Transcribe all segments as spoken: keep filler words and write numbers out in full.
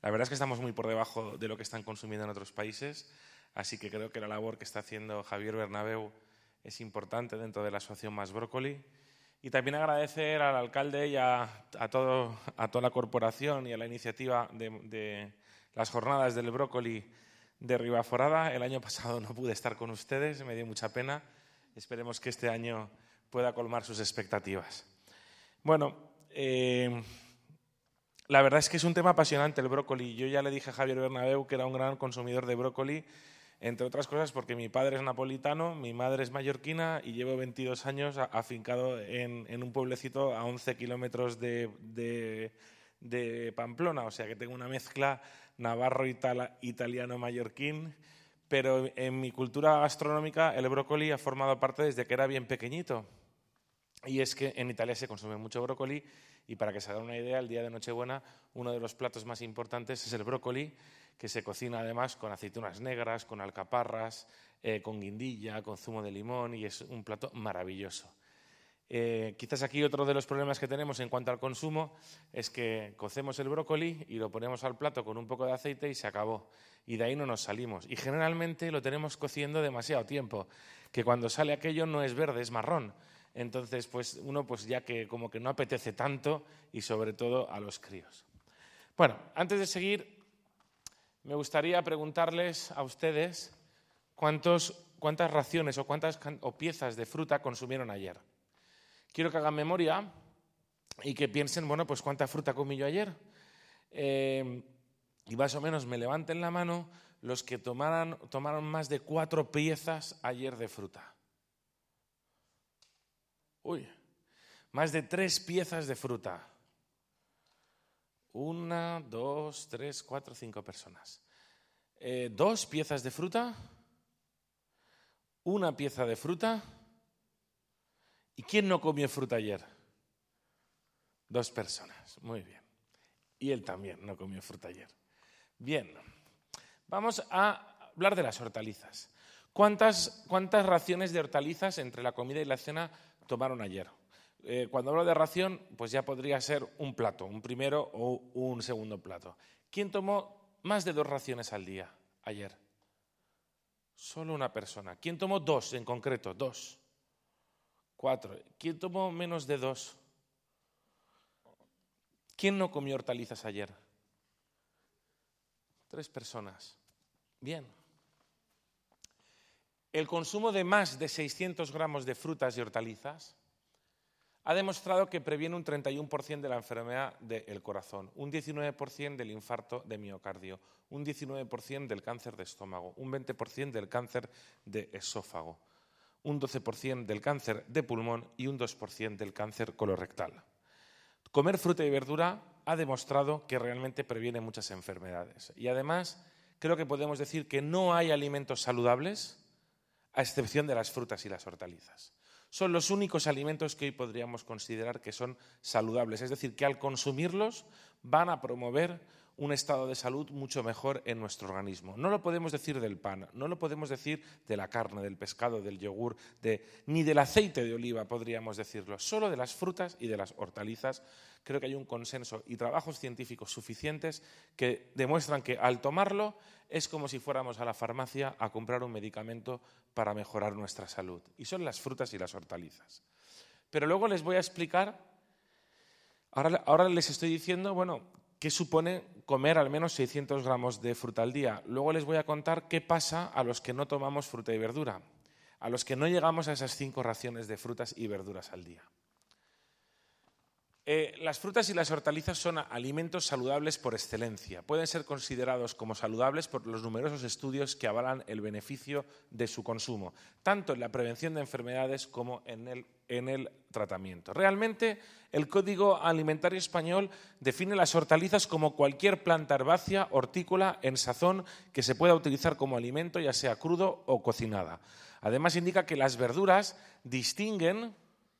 La verdad es que estamos muy por debajo de lo que están consumiendo en otros países, así que creo que la labor que está haciendo Javier Bernabeu es importante dentro de la asociación Más Brócoli. Y también agradecer al alcalde y a, a, todo, a toda la corporación y a la iniciativa de, de las jornadas del brócoli de Ribaforada. El año pasado no pude estar con ustedes, me dio mucha pena. Esperemos que este año pueda colmar sus expectativas. Bueno, eh, la verdad es que es un tema apasionante el brócoli. Yo ya le dije a Javier Bernabeu que era un gran consumidor de brócoli, entre otras cosas porque mi padre es napolitano, mi madre es mallorquina y llevo veintidós años afincado en, en un pueblecito a once kilómetros de, de, de Pamplona, o sea que tengo una mezcla navarro-italiano-mallorquín, pero en mi cultura gastronómica el brócoli ha formado parte desde que era bien pequeñito. Y es que en Italia se consume mucho brócoli y para que se hagan una idea, el día de Nochebuena uno de los platos más importantes es el brócoli, que se cocina además con aceitunas negras, con alcaparras, eh, con guindilla, con zumo de limón y es un plato maravilloso. Eh, quizás aquí otro de los problemas que tenemos en cuanto al consumo es que cocemos el brócoli y lo ponemos al plato con un poco de aceite y se acabó. Y de ahí no nos salimos. Y generalmente lo tenemos cociendo demasiado tiempo, que cuando sale aquello no es verde, es marrón. Entonces, pues uno pues ya que como que no apetece tanto y sobre todo a los críos. Bueno, antes de seguir, me gustaría preguntarles a ustedes cuántos, cuántas raciones o cuántas o piezas de fruta consumieron ayer. Quiero que hagan memoria y que piensen, bueno, pues cuánta fruta comí yo ayer. Eh, y más o menos me levanten la mano los que tomaran, tomaron más de cuatro piezas ayer de fruta. Uy, más de tres piezas de fruta. Una, dos, tres, cuatro, cinco personas. Eh, dos piezas de fruta. Una pieza de fruta. ¿Y quién no comió fruta ayer? Dos personas, muy bien. Y él también no comió fruta ayer. Bien, vamos a hablar de las hortalizas. ¿Cuántas, cuántas raciones de hortalizas entre la comida y la cena tomaron ayer? Eh, cuando hablo de ración, pues ya podría ser un plato, un primero o un segundo plato. ¿Quién tomó más de dos raciones al día ayer? Solo una persona. ¿Quién tomó dos en concreto? Dos. Cuatro. ¿Quién tomó menos de dos? ¿Quién no comió hortalizas ayer? Tres personas. Bien. El consumo de más de seiscientos gramos de frutas y hortalizas ha demostrado que previene un treinta y uno por ciento de la enfermedad del corazón, un diecinueve por ciento del infarto de miocardio, un diecinueve por ciento del cáncer de estómago, un veinte por ciento del cáncer de esófago, un doce por ciento del cáncer de pulmón y un dos por ciento del cáncer colorectal. Comer fruta y verdura ha demostrado que realmente previene muchas enfermedades. Y además, creo que podemos decir que no hay alimentos saludables a excepción de las frutas y las hortalizas. Son los únicos alimentos que hoy podríamos considerar que son saludables, es decir, que al consumirlos van a promover un estado de salud mucho mejor en nuestro organismo. No lo podemos decir del pan, no lo podemos decir de la carne, del pescado, del yogur, de, ni del aceite de oliva podríamos decirlo, solo de las frutas y de las hortalizas. Creo que hay un consenso y trabajos científicos suficientes que demuestran que al tomarlo es como si fuéramos a la farmacia a comprar un medicamento para mejorar nuestra salud. Y son las frutas y las hortalizas. Pero luego les voy a explicar, ahora, ahora les estoy diciendo, bueno, qué supone comer al menos seiscientos gramos de fruta al día. Luego les voy a contar qué pasa a los que no tomamos fruta y verdura, a los que no llegamos a esas cinco raciones de frutas y verduras al día. Eh, las frutas y las hortalizas son alimentos saludables por excelencia. Pueden ser considerados como saludables por los numerosos estudios que avalan el beneficio de su consumo, tanto en la prevención de enfermedades como en el, en el tratamiento. Realmente, el Código Alimentario Español define las hortalizas como cualquier planta herbácea, hortícola, en sazón que se pueda utilizar como alimento, ya sea crudo o cocinada. Además, indica que las verduras distinguen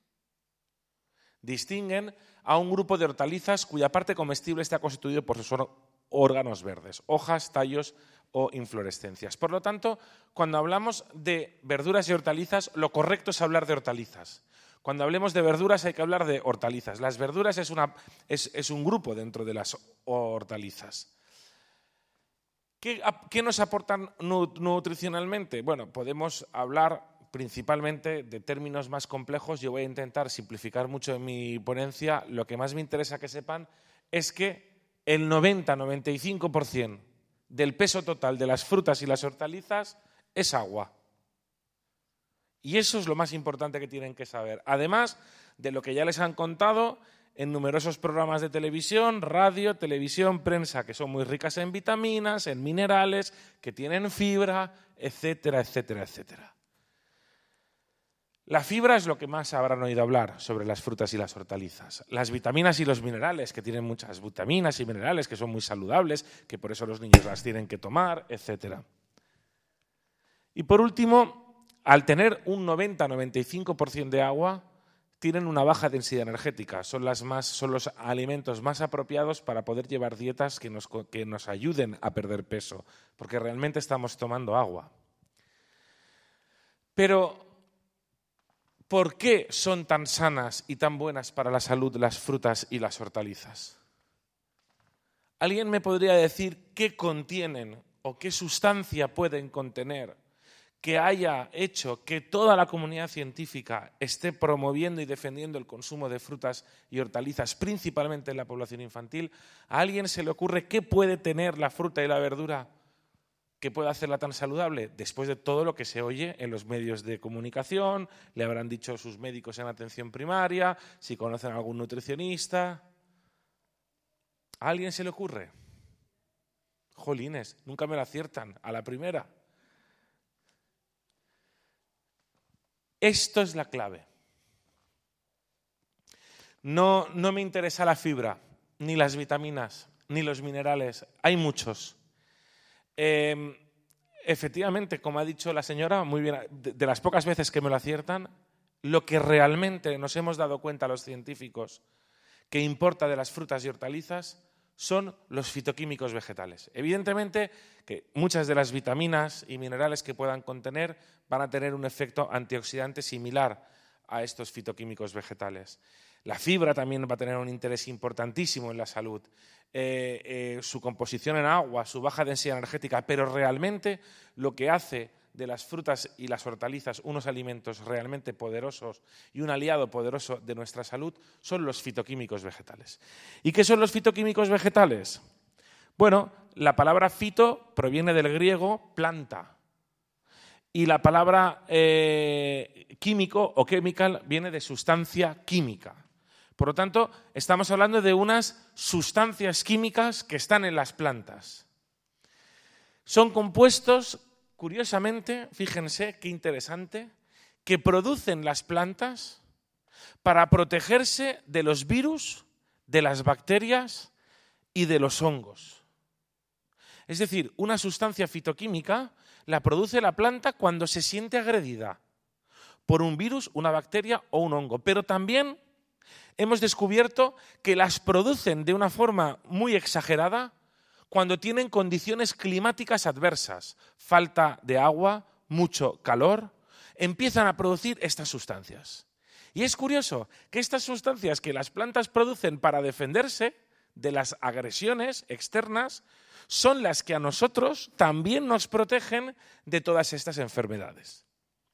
distinguen a un grupo de hortalizas cuya parte comestible está constituido por sus órganos verdes, hojas, tallos o inflorescencias. Por lo tanto, cuando hablamos de verduras y hortalizas, lo correcto es hablar de hortalizas. Cuando hablemos de verduras hay que hablar de hortalizas. Las verduras es, una, es, es un grupo dentro de las hortalizas. ¿Qué, qué nos aportan nutricionalmente? Bueno, podemos hablar principalmente de términos más complejos. Yo voy a intentar simplificar mucho en mi ponencia. Lo que más me interesa que sepan es que el noventa a noventa y cinco por ciento del peso total de las frutas y las hortalizas es agua. Y eso es lo más importante que tienen que saber. Además de lo que ya les han contado en numerosos programas de televisión, radio, televisión, prensa, que son muy ricas en vitaminas, en minerales, que tienen fibra, etcétera, etcétera, etcétera. La fibra es lo que más habrán oído hablar sobre las frutas y las hortalizas. Las vitaminas y los minerales, que tienen muchas vitaminas y minerales que son muy saludables, que por eso los niños las tienen que tomar, etcétera. Y por último, al tener un noventa a noventa y cinco por ciento de agua, tienen una baja densidad energética. Son, las más, son los alimentos más apropiados para poder llevar dietas que nos, que nos ayuden a perder peso, porque realmente estamos tomando agua. Pero ¿por qué son tan sanas y tan buenas para la salud las frutas y las hortalizas? ¿Alguien me podría decir qué contienen o qué sustancia pueden contener que haya hecho que toda la comunidad científica esté promoviendo y defendiendo el consumo de frutas y hortalizas, principalmente en la población infantil? ¿A alguien se le ocurre qué puede tener la fruta y la verdura que pueda hacerla tan saludable? Después de todo lo que se oye en los medios de comunicación, le habrán dicho sus médicos en atención primaria, si conocen a algún nutricionista. ¿A alguien se le ocurre? Jolines, nunca me lo aciertan a la primera. Esto es la clave. No, no me interesa la fibra, ni las vitaminas, ni los minerales. Hay muchos. Eh, efectivamente, como ha dicho la señora, muy bien, de, de las pocas veces que me lo aciertan, lo que realmente nos hemos dado cuenta los científicos que importa de las frutas y hortalizas son los fitoquímicos vegetales. Evidentemente que muchas de las vitaminas y minerales que puedan contener van a tener un efecto antioxidante similar a estos fitoquímicos vegetales. La fibra también va a tener un interés importantísimo en la salud. Eh, eh, su composición en agua, su baja densidad energética, pero realmente lo que hace de las frutas y las hortalizas unos alimentos realmente poderosos y un aliado poderoso de nuestra salud son los fitoquímicos vegetales. ¿Y qué son los fitoquímicos vegetales? Bueno, la palabra fito proviene del griego planta y la palabra eh, químico o chemical viene de sustancia química. Por lo tanto, estamos hablando de unas sustancias químicas que están en las plantas. Son compuestos, curiosamente, fíjense qué interesante, que producen las plantas para protegerse de los virus, de las bacterias y de los hongos. Es decir, una sustancia fitoquímica la produce la planta cuando se siente agredida por un virus, una bacteria o un hongo, pero también hemos descubierto que las producen de una forma muy exagerada cuando tienen condiciones climáticas adversas, falta de agua, mucho calor, empiezan a producir estas sustancias. Y es curioso que estas sustancias que las plantas producen para defenderse de las agresiones externas son las que a nosotros también nos protegen de todas estas enfermedades.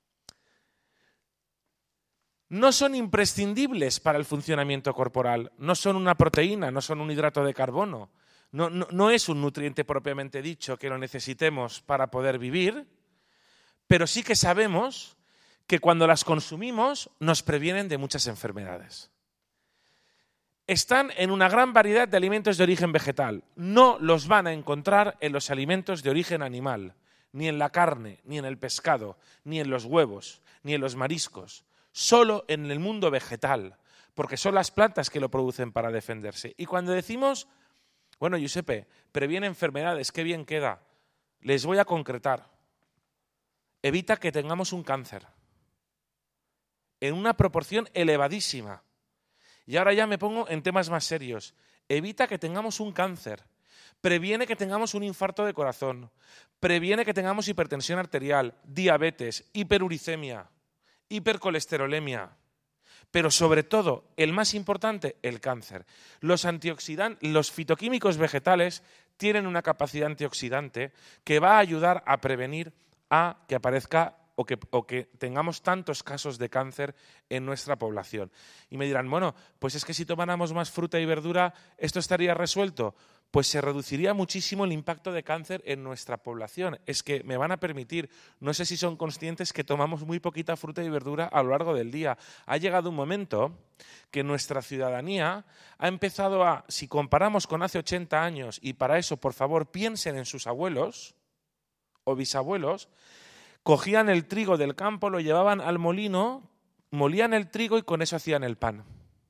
No son imprescindibles para el funcionamiento corporal, no son una proteína, no son un hidrato de carbono, no, no, no es un nutriente propiamente dicho que lo necesitemos para poder vivir, pero sí que sabemos que cuando las consumimos nos previenen de muchas enfermedades. Están en una gran variedad de alimentos de origen vegetal, no los van a encontrar en los alimentos de origen animal, ni en la carne, ni en el pescado, ni en los huevos, ni en los mariscos. Solo en el mundo vegetal, porque son las plantas que lo producen para defenderse. Y cuando decimos, bueno, Giuseppe, previene enfermedades, qué bien queda, les voy a concretar. Evita que tengamos un cáncer, en una proporción elevadísima. Y ahora ya me pongo en temas más serios. Evita que tengamos un cáncer, previene que tengamos un infarto de corazón, previene que tengamos hipertensión arterial, diabetes, hiperuricemia, hipercolesterolemia, pero sobre todo, el más importante, el cáncer. Los antioxidantes, los fitoquímicos vegetales tienen una capacidad antioxidante que va a ayudar a prevenir a que aparezca o que, o que tengamos tantos casos de cáncer en nuestra población. Y me dirán, bueno, pues es que si tomáramos más fruta y verdura, ¿esto estaría resuelto? Pues se reduciría muchísimo el impacto de cáncer en nuestra población. Es que me van a permitir, no sé si son conscientes que tomamos muy poquita fruta y verdura a lo largo del día. Ha llegado un momento que nuestra ciudadanía ha empezado a, si comparamos con hace ochenta años, y para eso, por favor, piensen en sus abuelos o bisabuelos, cogían el trigo del campo, lo llevaban al molino, molían el trigo y con eso hacían el pan.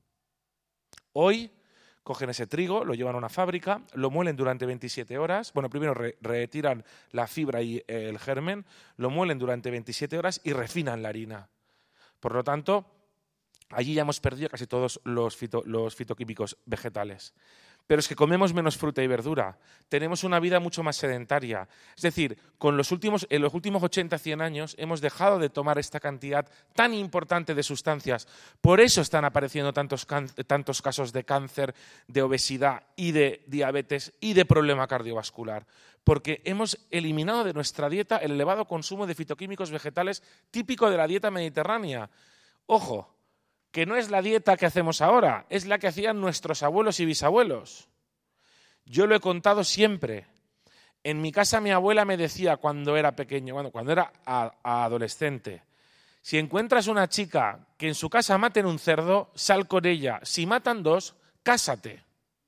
Hoy cogen ese trigo, lo llevan a una fábrica, lo muelen durante veintisiete horas. Bueno, primero re retiran la fibra y eh, el germen, lo muelen durante veintisiete horas y refinan la harina. Por lo tanto, allí ya hemos perdido casi todos los, fito, los fitoquímicos vegetales. Pero es que comemos menos fruta y verdura, tenemos una vida mucho más sedentaria. Es decir, con los últimos, en los últimos ochenta a cien años hemos dejado de tomar esta cantidad tan importante de sustancias. Por eso están apareciendo tantos, tantos casos de cáncer, de obesidad y de diabetes y de problema cardiovascular. Porque hemos eliminado de nuestra dieta el elevado consumo de fitoquímicos vegetales típico de la dieta mediterránea. Ojo, que no es la dieta que hacemos ahora, es la que hacían nuestros abuelos y bisabuelos. Yo lo he contado siempre. En mi casa mi abuela me decía cuando era pequeño, bueno, cuando era a, a adolescente, si encuentras una chica que en su casa maten un cerdo, sal con ella. Si matan dos, cásate.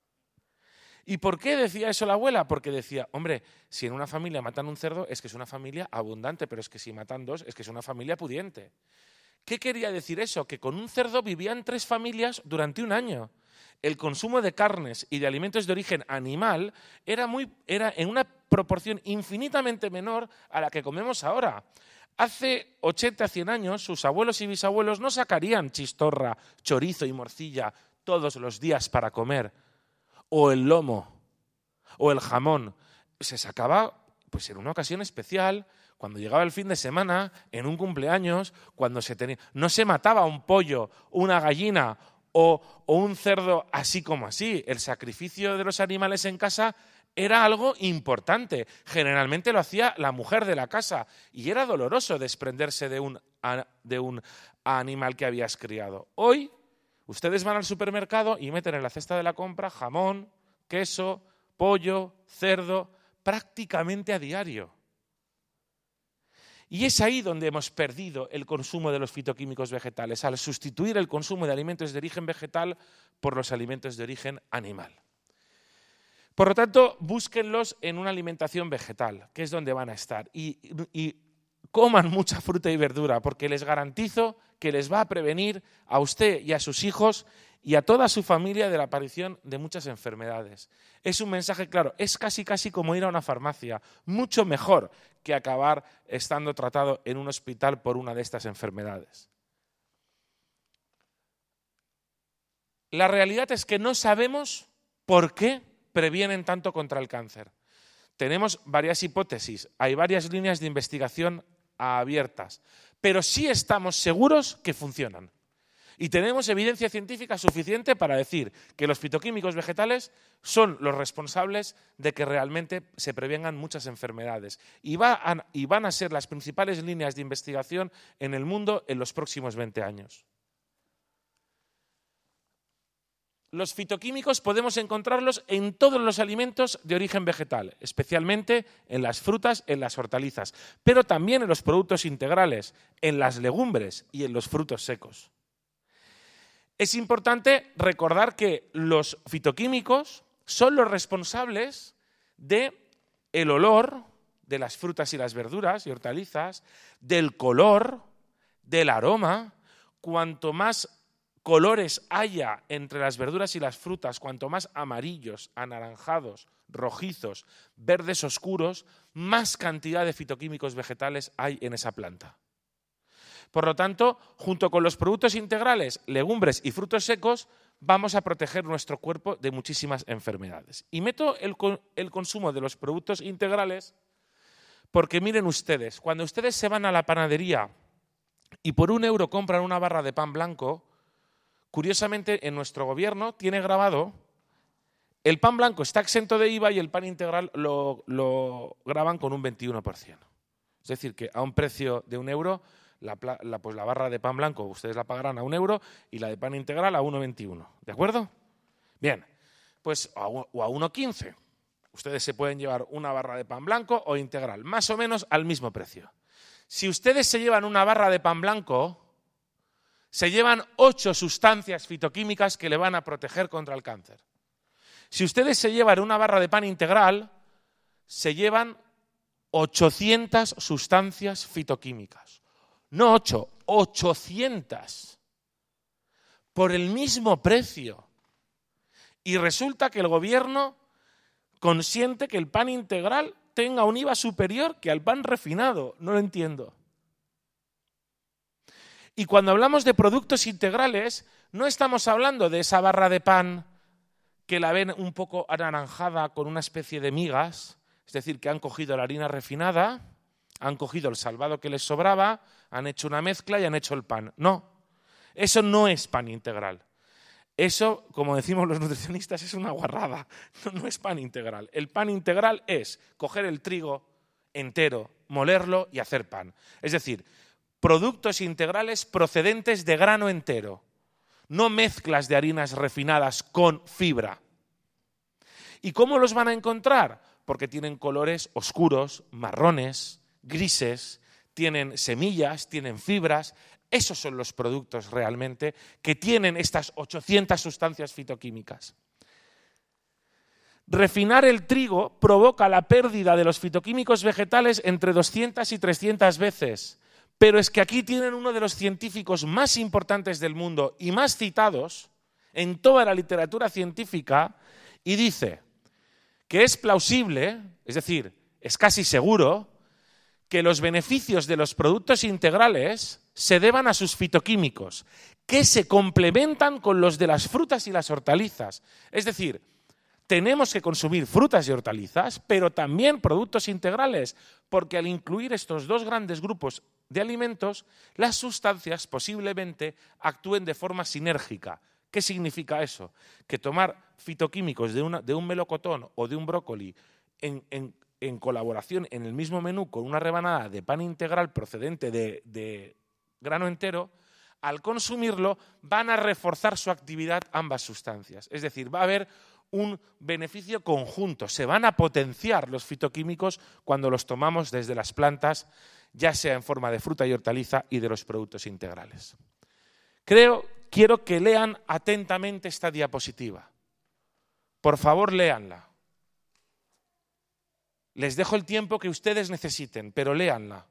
¿Y por qué decía eso la abuela? Porque decía, hombre, si en una familia matan un cerdo es que es una familia abundante, pero es que si matan dos es que es una familia pudiente. ¿Qué quería decir eso? Que con un cerdo vivían tres familias durante un año. El consumo de carnes y de alimentos de origen animal era, muy, era en una proporción infinitamente menor a la que comemos ahora. Hace ochenta a cien años, sus abuelos y bisabuelos no sacarían chistorra, chorizo y morcilla todos los días para comer, o el lomo, o el jamón. Se sacaba pues en una ocasión especial, cuando llegaba el fin de semana, en un cumpleaños, cuando se tenía, no se mataba un pollo, una gallina o, o un cerdo así como así. El sacrificio de los animales en casa era algo importante. Generalmente lo hacía la mujer de la casa y era doloroso desprenderse de un, de un animal que habías criado. Hoy, ustedes van al supermercado y meten en la cesta de la compra jamón, queso, pollo, cerdo, prácticamente a diario. Y es ahí donde hemos perdido el consumo de los fitoquímicos vegetales, al sustituir el consumo de alimentos de origen vegetal por los alimentos de origen animal. Por lo tanto, búsquenlos en una alimentación vegetal, que es donde van a estar. Y, y coman mucha fruta y verdura, porque les garantizo que les va a prevenir a usted y a sus hijos y a toda su familia de la aparición de muchas enfermedades. Es un mensaje claro, es casi casi como ir a una farmacia, mucho mejor que acabar estando tratado en un hospital por una de estas enfermedades. La realidad es que no sabemos por qué previenen tanto contra el cáncer. Tenemos varias hipótesis, hay varias líneas de investigación abiertas, pero sí estamos seguros que funcionan. Y tenemos evidencia científica suficiente para decir que los fitoquímicos vegetales son los responsables de que realmente se prevengan muchas enfermedades. Y, va a, y van a ser las principales líneas de investigación en el mundo en los próximos veinte años. Los fitoquímicos podemos encontrarlos en todos los alimentos de origen vegetal, especialmente en las frutas, en las hortalizas, pero también en los productos integrales, en las legumbres y en los frutos secos. Es importante recordar que los fitoquímicos son los responsables del olor de las frutas y las verduras y hortalizas, del color, del aroma. Cuanto más colores haya entre las verduras y las frutas, cuanto más amarillos, anaranjados, rojizos, verdes oscuros, más cantidad de fitoquímicos vegetales hay en esa planta. Por lo tanto, junto con los productos integrales, legumbres y frutos secos, vamos a proteger nuestro cuerpo de muchísimas enfermedades. Y meto el, el consumo de los productos integrales porque miren ustedes, cuando ustedes se van a la panadería y por un euro compran una barra de pan blanco, curiosamente en nuestro gobierno tiene grabado El pan blanco está exento de I V A y el pan integral lo, lo graban con un veintiuno por ciento. Es decir, que a un precio de un euro, la, la, pues la barra de pan blanco ustedes la pagarán a un euro y la de pan integral a uno veintiuno. ¿De acuerdo? Bien, pues a, o a uno quince. Ustedes se pueden llevar una barra de pan blanco o integral, más o menos al mismo precio. Si ustedes se llevan una barra de pan blanco, se llevan ocho sustancias fitoquímicas que le van a proteger contra el cáncer. Si ustedes se llevan una barra de pan integral, se llevan ochocientas sustancias fitoquímicas. No ocho, ochocientas. Por el mismo precio. Y resulta que el gobierno consiente que el pan integral tenga un I V A superior que al pan refinado. No lo entiendo. Y cuando hablamos de productos integrales, no estamos hablando de esa barra de pan que la ven un poco anaranjada con una especie de migas, es decir, que han cogido la harina refinada, han cogido el salvado que les sobraba, han hecho una mezcla y han hecho el pan. No, eso no es pan integral. Eso, como decimos los nutricionistas, es una guarrada, no, no es pan integral. El pan integral es coger el trigo entero, molerlo y hacer pan. Es decir, productos integrales procedentes de grano entero. No mezclas de harinas refinadas con fibra. ¿Y cómo los van a encontrar? Porque tienen colores oscuros, marrones, grises, tienen semillas, tienen fibras. Esos son los productos realmente que tienen estas ochocientas sustancias fitoquímicas. Refinar el trigo provoca la pérdida de los fitoquímicos vegetales entre doscientas y trescientas veces. Pero es que aquí tienen uno de los científicos más importantes del mundo y más citados en toda la literatura científica y dice que es plausible, es decir, es casi seguro, que los beneficios de los productos integrales se deban a sus fitoquímicos, que se complementan con los de las frutas y las hortalizas. Es decir, tenemos que consumir frutas y hortalizas, pero también productos integrales, porque al incluir estos dos grandes grupos de alimentos, las sustancias posiblemente actúen de forma sinérgica. ¿Qué significa eso? Que tomar fitoquímicos de, una, de un melocotón o de un brócoli en, en, en colaboración en el mismo menú con una rebanada de pan integral procedente de, de grano entero, al consumirlo van a reforzar su actividad ambas sustancias. Es decir, va a haber un beneficio conjunto. Se van a potenciar los fitoquímicos cuando los tomamos desde las plantas, ya sea en forma de fruta y hortaliza y de los productos integrales. Creo, quiero que lean atentamente esta diapositiva. Por favor, léanla. Les dejo el tiempo que ustedes necesiten, pero léanla.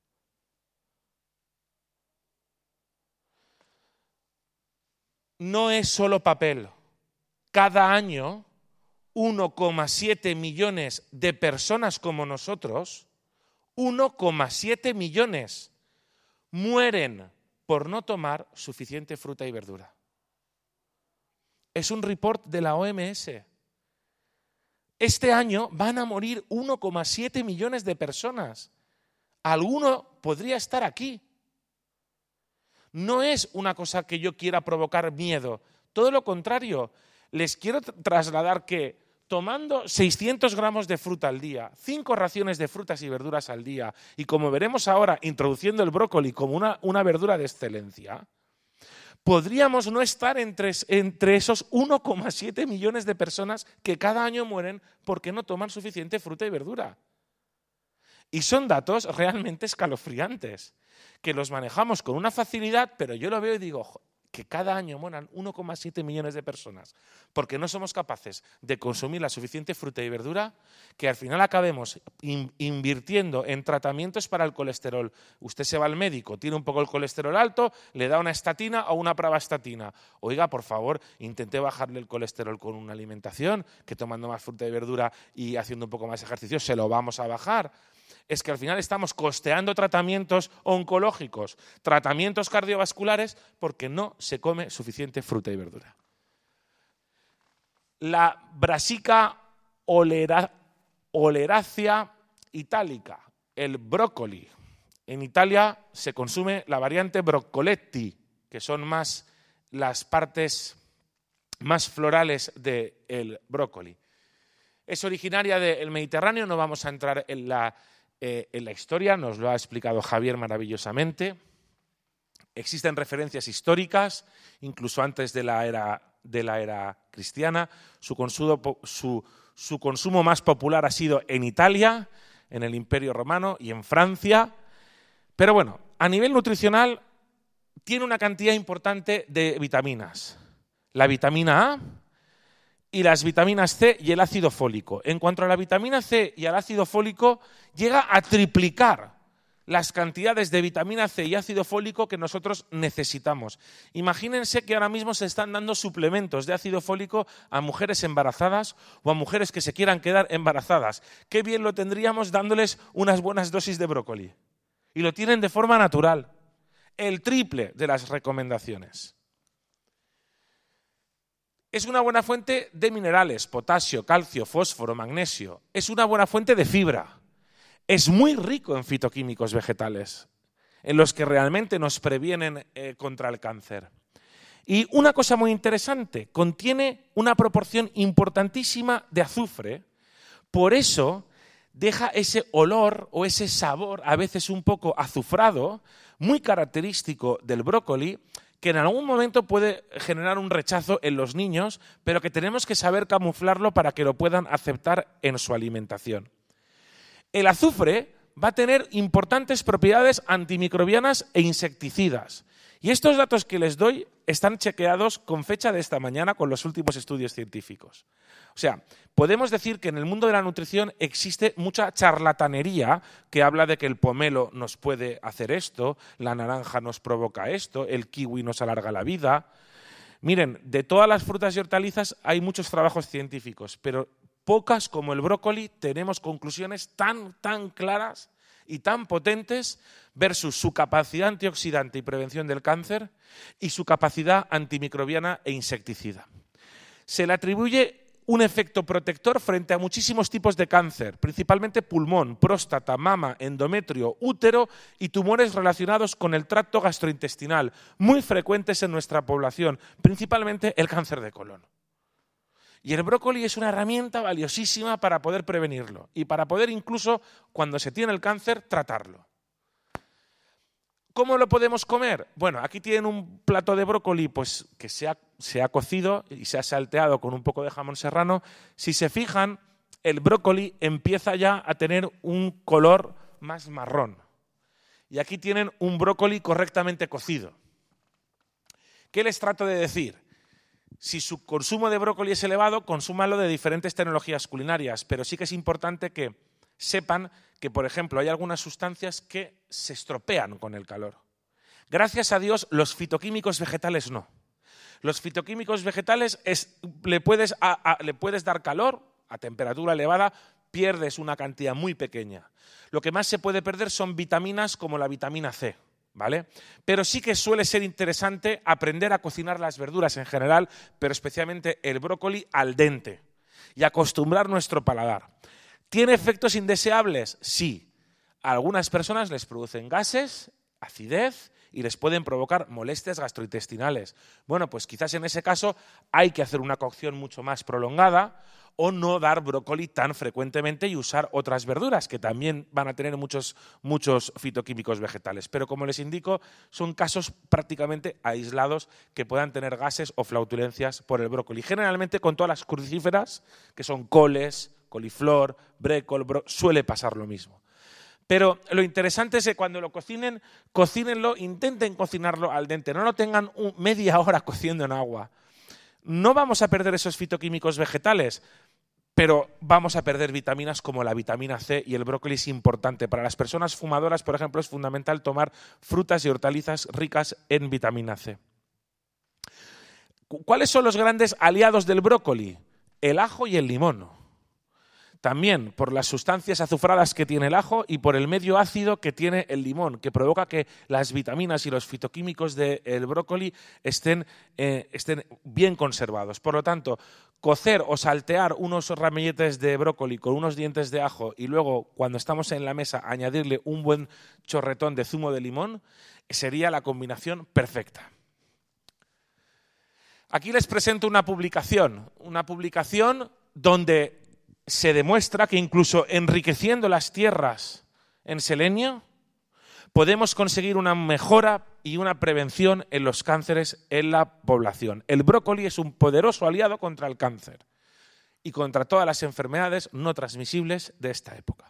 No es solo papel. Cada año, uno coma siete millones de personas como nosotros, uno coma siete millones, mueren por no tomar suficiente fruta y verdura. Es un report de la O M S. Este año van a morir uno coma siete millones de personas. Alguno podría estar aquí. No es una cosa que yo quiera provocar miedo. Todo lo contrario. Les quiero trasladar que tomando seiscientos gramos de fruta al día, cinco raciones de frutas y verduras al día, y como veremos ahora, introduciendo el brócoli como una, una verdura de excelencia, podríamos no estar entre, entre esos uno coma siete millones de personas que cada año mueren porque no toman suficiente fruta y verdura. Y son datos realmente escalofriantes, que los manejamos con una facilidad, pero yo lo veo y digo que cada año mueran uno coma siete millones de personas porque no somos capaces de consumir la suficiente fruta y verdura, que al final acabemos in, invirtiendo en tratamientos para el colesterol. Usted se va al médico, tiene un poco el colesterol alto, le da una estatina o una pravastatina. Oiga, por favor, intente bajarle el colesterol con una alimentación, que tomando más fruta y verdura y haciendo un poco más ejercicio se lo vamos a bajar. Es que al final estamos costeando tratamientos oncológicos, tratamientos cardiovasculares, porque no se come suficiente fruta y verdura. La Brassica olera, oleracea itálica, el brócoli. En Italia se consume la variante broccoletti, que son más las partes más florales del brócoli. Es originaria del Mediterráneo, no vamos a entrar en la, eh, en la historia, nos lo ha explicado Javier maravillosamente. Existen referencias históricas, incluso antes de la era, de la era cristiana. Su consumo, su, su consumo más popular ha sido en Italia, en el Imperio Romano y en Francia. Pero bueno, a nivel nutricional tiene una cantidad importante de vitaminas. La vitamina A y las vitaminas C y el ácido fólico. En cuanto a la vitamina C y al ácido fólico, llega a triplicar las cantidades de vitamina C y ácido fólico que nosotros necesitamos. Imagínense que ahora mismo se están dando suplementos de ácido fólico a mujeres embarazadas o a mujeres que se quieran quedar embarazadas. Qué bien lo tendríamos dándoles unas buenas dosis de brócoli. Y lo tienen de forma natural. El triple de las recomendaciones. Es una buena fuente de minerales, potasio, calcio, fósforo, magnesio. Es una buena fuente de fibra. Es muy rico en fitoquímicos vegetales, en los que realmente nos previenen eh, contra el cáncer. Y una cosa muy interesante, contiene una proporción importantísima de azufre, por eso deja ese olor o ese sabor, a veces un poco azufrado, muy característico del brócoli, que en algún momento puede generar un rechazo en los niños, pero que tenemos que saber camuflarlo para que lo puedan aceptar en su alimentación. El azufre va a tener importantes propiedades antimicrobianas e insecticidas. Y estos datos que les doy están chequeados con fecha de esta mañana con los últimos estudios científicos. O sea, podemos decir que en el mundo de la nutrición existe mucha charlatanería que habla de que el pomelo nos puede hacer esto, la naranja nos provoca esto, el kiwi nos alarga la vida. Miren, de todas las frutas y hortalizas hay muchos trabajos científicos, pero pocas como el brócoli tenemos conclusiones tan, tan claras y tan potentes versus su capacidad antioxidante y prevención del cáncer y su capacidad antimicrobiana e insecticida. Se le atribuye un efecto protector frente a muchísimos tipos de cáncer, principalmente pulmón, próstata, mama, endometrio, útero y tumores relacionados con el tracto gastrointestinal, muy frecuentes en nuestra población, principalmente el cáncer de colon. Y el brócoli es una herramienta valiosísima para poder prevenirlo y para poder incluso, cuando se tiene el cáncer, tratarlo. ¿Cómo lo podemos comer? Bueno, aquí tienen un plato de brócoli pues, que se ha, se ha cocido y se ha salteado con un poco de jamón serrano. Si se fijan, el brócoli empieza ya a tener un color más marrón. Y aquí tienen un brócoli correctamente cocido. ¿Qué les trato de decir? Si su consumo de brócoli es elevado, consúmalo de diferentes tecnologías culinarias, pero sí que es importante que sepan que, por ejemplo, hay algunas sustancias que se estropean con el calor. Gracias a Dios, los fitoquímicos vegetales no. Los fitoquímicos vegetales es, le, puedes, a, a, le puedes dar calor a temperatura elevada, pierdes una cantidad muy pequeña. Lo que más se puede perder son vitaminas como la vitamina C. ¿Vale? Pero sí que suele ser interesante aprender a cocinar las verduras en general, pero especialmente el brócoli al dente y acostumbrar nuestro paladar. ¿Tiene efectos indeseables? Sí. A algunas personas les producen gases, acidez y les pueden provocar molestias gastrointestinales. Bueno, pues quizás en ese caso hay que hacer una cocción mucho más prolongada o no dar brócoli tan frecuentemente y usar otras verduras que también van a tener muchos, muchos fitoquímicos vegetales. Pero como les indico, son casos prácticamente aislados que puedan tener gases o flautulencias por el brócoli. Generalmente con todas las crucíferas, que son coles, coliflor, brécol, bro, suele pasar lo mismo. Pero lo interesante es que cuando lo cocinen, cocínenlo, intenten cocinarlo al dente, no lo tengan un, media hora cociendo en agua. No vamos a perder esos fitoquímicos vegetales, pero vamos a perder vitaminas como la vitamina C y el brócoli es importante. Para las personas fumadoras, por ejemplo, es fundamental tomar frutas y hortalizas ricas en vitamina C. ¿Cuáles son los grandes aliados del brócoli? El ajo y el limón. También por las sustancias azufradas que tiene el ajo y por el medio ácido que tiene el limón, que provoca que las vitaminas y los fitoquímicos del brócoli estén, eh, estén bien conservados. Por lo tanto, cocer o saltear unos ramilletes de brócoli con unos dientes de ajo y luego, cuando estamos en la mesa, añadirle un buen chorretón de zumo de limón, sería la combinación perfecta. Aquí les presento una publicación, una publicación donde se demuestra que incluso enriqueciendo las tierras en selenio podemos conseguir una mejora y una prevención en los cánceres en la población. El brócoli es un poderoso aliado contra el cáncer y contra todas las enfermedades no transmisibles de esta época.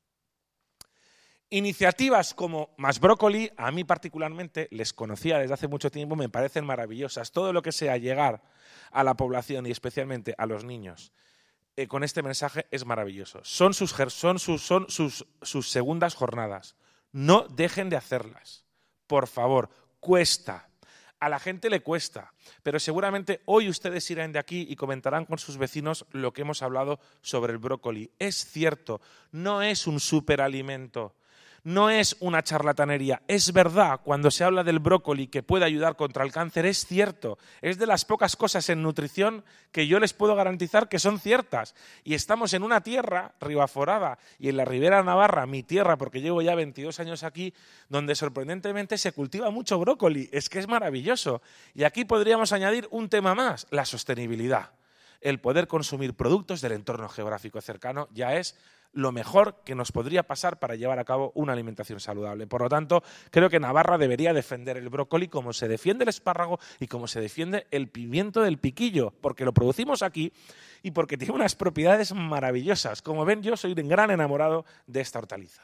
Iniciativas como Más Brócoli, a mí particularmente, les conocía desde hace mucho tiempo, me parecen maravillosas. Todo lo que sea llegar a la población y especialmente a los niños eh, con este mensaje es maravilloso. Son sus, son sus, son sus, sus segundas jornadas. No dejen de hacerlas. Por favor, cuesta. A la gente le cuesta, pero seguramente hoy ustedes irán de aquí y comentarán con sus vecinos lo que hemos hablado sobre el brócoli. Es cierto, no es un superalimento. No es una charlatanería, es verdad, cuando se habla del brócoli que puede ayudar contra el cáncer, es cierto. Es de las pocas cosas en nutrición que yo les puedo garantizar que son ciertas. Y estamos en una tierra, Ribaforada, y en la Ribera Navarra, mi tierra, porque llevo ya veintidós años aquí, donde sorprendentemente se cultiva mucho brócoli. Es que es maravilloso. Y aquí podríamos añadir un tema más, la sostenibilidad. El poder consumir productos del entorno geográfico cercano ya es lo mejor que nos podría pasar para llevar a cabo una alimentación saludable. Por lo tanto, creo que Navarra debería defender el brócoli como se defiende el espárrago y como se defiende el pimiento del piquillo, porque lo producimos aquí y porque tiene unas propiedades maravillosas. Como ven, yo soy un gran enamorado de esta hortaliza.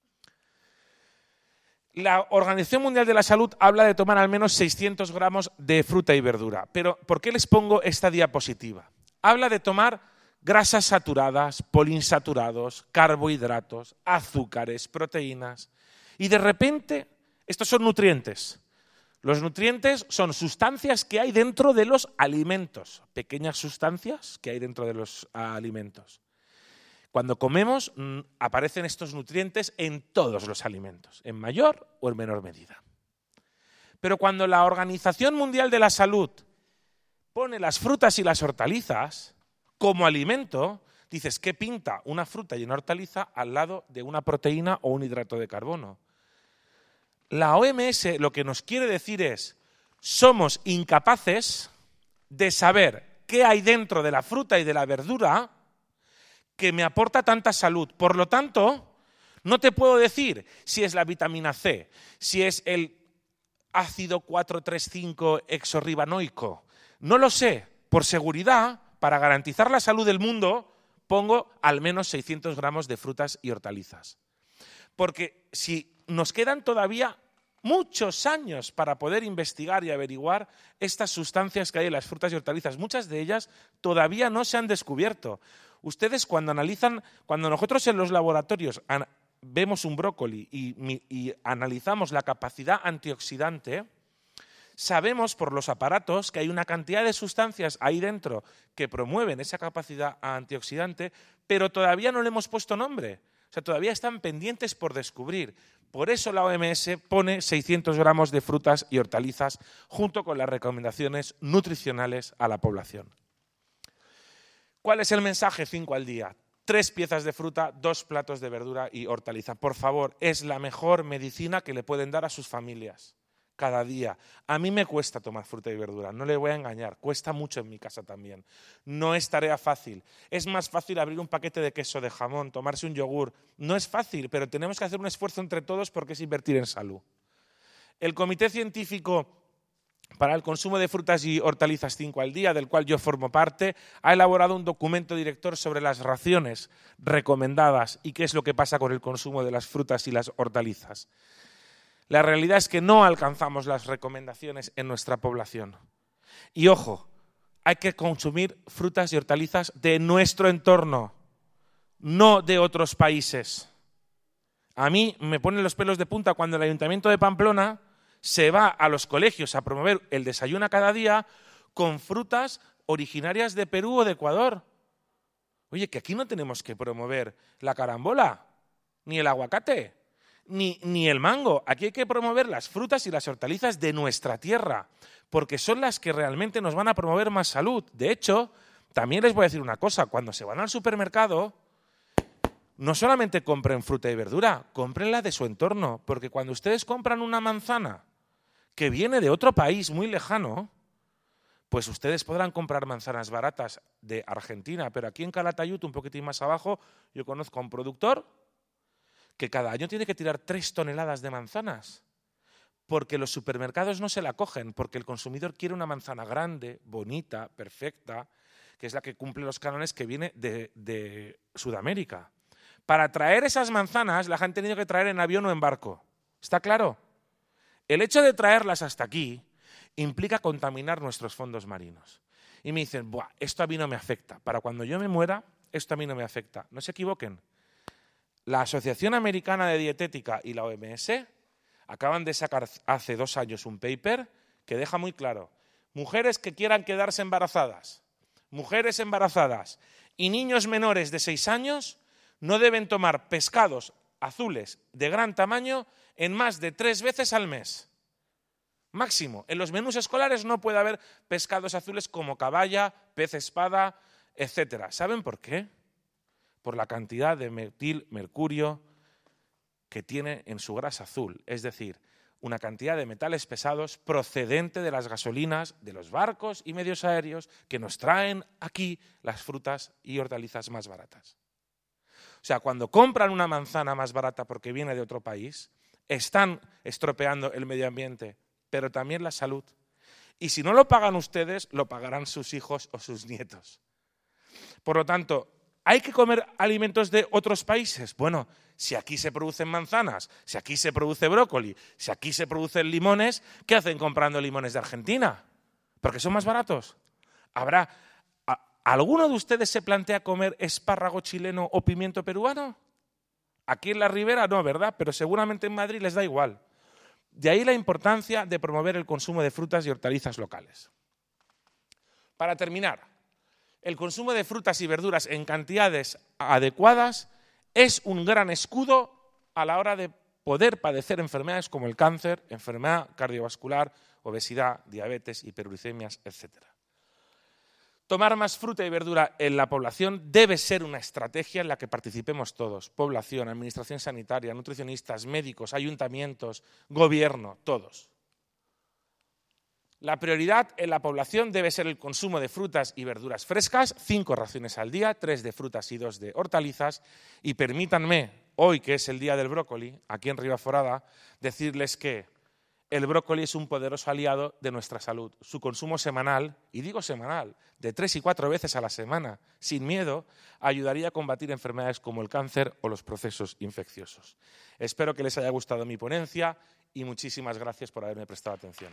La Organización Mundial de la Salud habla de tomar al menos seiscientos gramos de fruta y verdura. Pero, ¿por qué les pongo esta diapositiva? Habla de tomar grasas saturadas, poliinsaturados, carbohidratos, azúcares, proteínas. Y de repente, estos son nutrientes. Los nutrientes son sustancias que hay dentro de los alimentos, pequeñas sustancias que hay dentro de los alimentos. Cuando comemos, mmm, aparecen estos nutrientes en todos los alimentos, en mayor o en menor medida. Pero cuando la Organización Mundial de la Salud pone las frutas y las hortalizas como alimento, dices, ¿qué pinta una fruta y una hortaliza al lado de una proteína o un hidrato de carbono? La O M S lo que nos quiere decir es, somos incapaces de saber qué hay dentro de la fruta y de la verdura que me aporta tanta salud. Por lo tanto, no te puedo decir si es la vitamina C, si es el ácido cuatro tres cinco hexorribanoico. No lo sé. Por seguridad, para garantizar la salud del mundo, pongo al menos seiscientos gramos de frutas y hortalizas. Porque si nos quedan todavía muchos años para poder investigar y averiguar estas sustancias que hay en las frutas y hortalizas, muchas de ellas todavía no se han descubierto. Ustedes cuando analizan, cuando nosotros en los laboratorios an- vemos un brócoli y, y analizamos la capacidad antioxidante, sabemos por los aparatos que hay una cantidad de sustancias ahí dentro que promueven esa capacidad antioxidante, pero todavía no le hemos puesto nombre. O sea, todavía están pendientes por descubrir. Por eso la O M S pone seiscientos gramos de frutas y hortalizas junto con las recomendaciones nutricionales a la población. ¿Cuál es el mensaje? Cinco al día. Tres piezas de fruta, dos platos de verdura y hortaliza. Por favor, es la mejor medicina que le pueden dar a sus familias cada día. A mí me cuesta tomar fruta y verdura, no le voy a engañar, cuesta mucho en mi casa también. No es tarea fácil. Es más fácil abrir un paquete de queso, de jamón, tomarse un yogur. No es fácil, pero tenemos que hacer un esfuerzo entre todos porque es invertir en salud. El Comité Científico para el Consumo de Frutas y Hortalizas cinco al día, del cual yo formo parte, ha elaborado un documento director sobre las raciones recomendadas y qué es lo que pasa con el consumo de las frutas y las hortalizas. La realidad es que no alcanzamos las recomendaciones en nuestra población. Y ojo, hay que consumir frutas y hortalizas de nuestro entorno, no de otros países. A mí me ponen los pelos de punta cuando el Ayuntamiento de Pamplona se va a los colegios a promover el desayuno cada día con frutas originarias de Perú o de Ecuador. Oye, que aquí no tenemos que promover la carambola, ni el aguacate, ni, ni el mango. Aquí hay que promover las frutas y las hortalizas de nuestra tierra, porque son las que realmente nos van a promover más salud. De hecho, también les voy a decir una cosa, cuando se van al supermercado, no solamente compren fruta y verdura, cómprenla de su entorno, porque cuando ustedes compran una manzana que viene de otro país muy lejano, pues ustedes podrán comprar manzanas baratas de Argentina, pero aquí en Calatayud, un poquitín más abajo, yo conozco a un productor que cada año tiene que tirar tres toneladas de manzanas, porque los supermercados no se la cogen, porque el consumidor quiere una manzana grande, bonita, perfecta, que es la que cumple los cánones que viene de, de Sudamérica. Para traer esas manzanas las han tenido que traer en avión o en barco. ¿Está claro? El hecho de traerlas hasta aquí implica contaminar nuestros fondos marinos. Y me dicen, buah, esto a mí no me afecta. Para cuando yo me muera, esto a mí no me afecta. No se equivoquen. La Asociación Americana de Dietética y la O M S acaban de sacar hace dos años un paper que deja muy claro, mujeres que quieran quedarse embarazadas, mujeres embarazadas y niños menores de seis años no deben tomar pescados azules de gran tamaño en más de tres veces al mes. Máximo. En los menús escolares no puede haber pescados azules como caballa, pez espada, etcétera. ¿Saben por qué? Por la cantidad de metilmercurio que tiene en su grasa azul, es decir, una cantidad de metales pesados procedente de las gasolinas, de los barcos y medios aéreos que nos traen aquí las frutas y hortalizas más baratas. O sea, cuando compran una manzana más barata porque viene de otro país, están estropeando el medio ambiente, pero también la salud. Y si no lo pagan ustedes, lo pagarán sus hijos o sus nietos. Por lo tanto, ¿hay que comer alimentos de otros países? Bueno, si aquí se producen manzanas, si aquí se produce brócoli, si aquí se producen limones, ¿qué hacen comprando limones de Argentina? ¿Porque son más baratos? ¿Habrá a, alguno de ustedes se plantea comer espárrago chileno o pimiento peruano? Aquí en la Ribera no, ¿verdad? Pero seguramente en Madrid les da igual. De ahí la importancia de promover el consumo de frutas y hortalizas locales. Para terminar, el consumo de frutas y verduras en cantidades adecuadas es un gran escudo a la hora de poder padecer enfermedades como el cáncer, enfermedad cardiovascular, obesidad, diabetes, hiperuricemias, etcétera. Tomar más fruta y verdura en la población debe ser una estrategia en la que participemos todos, población, administración sanitaria, nutricionistas, médicos, ayuntamientos, gobierno, todos. La prioridad en la población debe ser el consumo de frutas y verduras frescas, cinco raciones al día, tres de frutas y dos de hortalizas. Y permítanme, hoy que es el día del brócoli, aquí en Ribaforada, decirles que el brócoli es un poderoso aliado de nuestra salud. Su consumo semanal, y digo semanal, de tres y cuatro veces a la semana, sin miedo, ayudaría a combatir enfermedades como el cáncer o los procesos infecciosos. Espero que les haya gustado mi ponencia y muchísimas gracias por haberme prestado atención.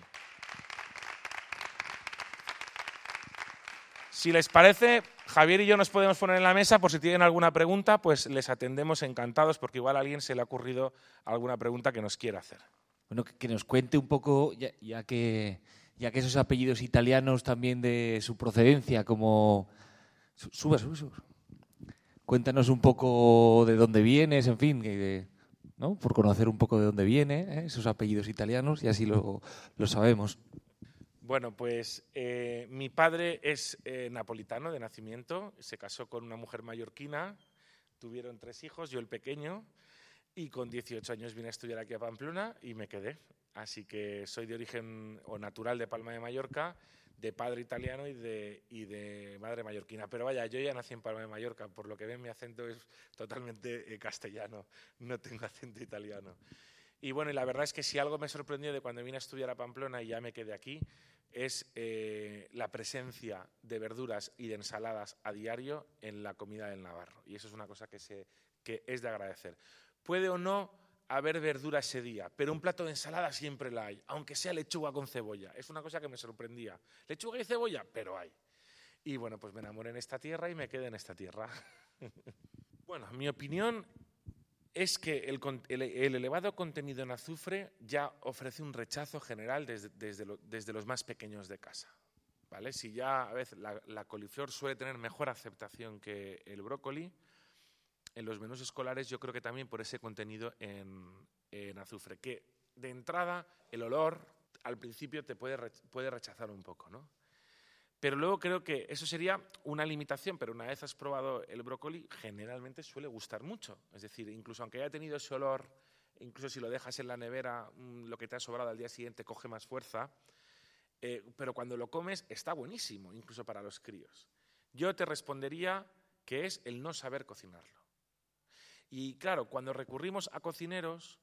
Si les parece, Javier y yo nos podemos poner en la mesa por si tienen alguna pregunta, pues les atendemos encantados porque igual a alguien se le ha ocurrido alguna pregunta que nos quiera hacer. Bueno, que, que nos cuente un poco, ya, ya, que, ya que esos apellidos italianos también de su procedencia, como... Sube, sube, sube. Cuéntanos un poco de dónde vienes, en fin, de, ¿no? Por conocer un poco de dónde vienen ¿eh? esos apellidos italianos y así lo, lo sabemos. Bueno, pues eh, mi padre es eh, napolitano de nacimiento, se casó con una mujer mallorquina, tuvieron tres hijos, yo el pequeño, y con dieciocho años vine a estudiar aquí a Pamplona y me quedé. Así que soy de origen o natural de Palma de Mallorca, de padre italiano y de, y de madre mallorquina. Pero vaya, yo ya nací en Palma de Mallorca, por lo que ven mi acento es totalmente eh, castellano, no tengo acento italiano. Y bueno, y la verdad es que si algo me sorprendió de cuando vine a estudiar a Pamplona y ya me quedé aquí, es eh, la presencia de verduras y de ensaladas a diario en la comida del navarro. Y eso es una cosa que, se, que es de agradecer. Puede o no haber verdura ese día, pero un plato de ensalada siempre la hay, aunque sea lechuga con cebolla. Es una cosa que me sorprendía. Lechuga y cebolla, pero hay. Y bueno, pues me enamoré en esta tierra y me quedé en esta tierra. Bueno, mi opinión es que el, el, el elevado contenido en azufre ya ofrece un rechazo general desde, desde, lo, desde los más pequeños de casa, ¿vale? Si ya a veces la, la coliflor suele tener mejor aceptación que el brócoli, en los menús escolares yo creo que también por ese contenido en, en azufre, que de entrada el olor al principio te puede, puede rechazar un poco, ¿no? Pero luego creo que eso sería una limitación, pero una vez has probado el brócoli, generalmente suele gustar mucho. Es decir, incluso aunque haya tenido ese olor, incluso si lo dejas en la nevera, lo que te ha sobrado al día siguiente coge más fuerza. eh, pero cuando lo comes está buenísimo, incluso para los críos. Yo te respondería que es el no saber cocinarlo. Y claro, cuando recurrimos a cocineros,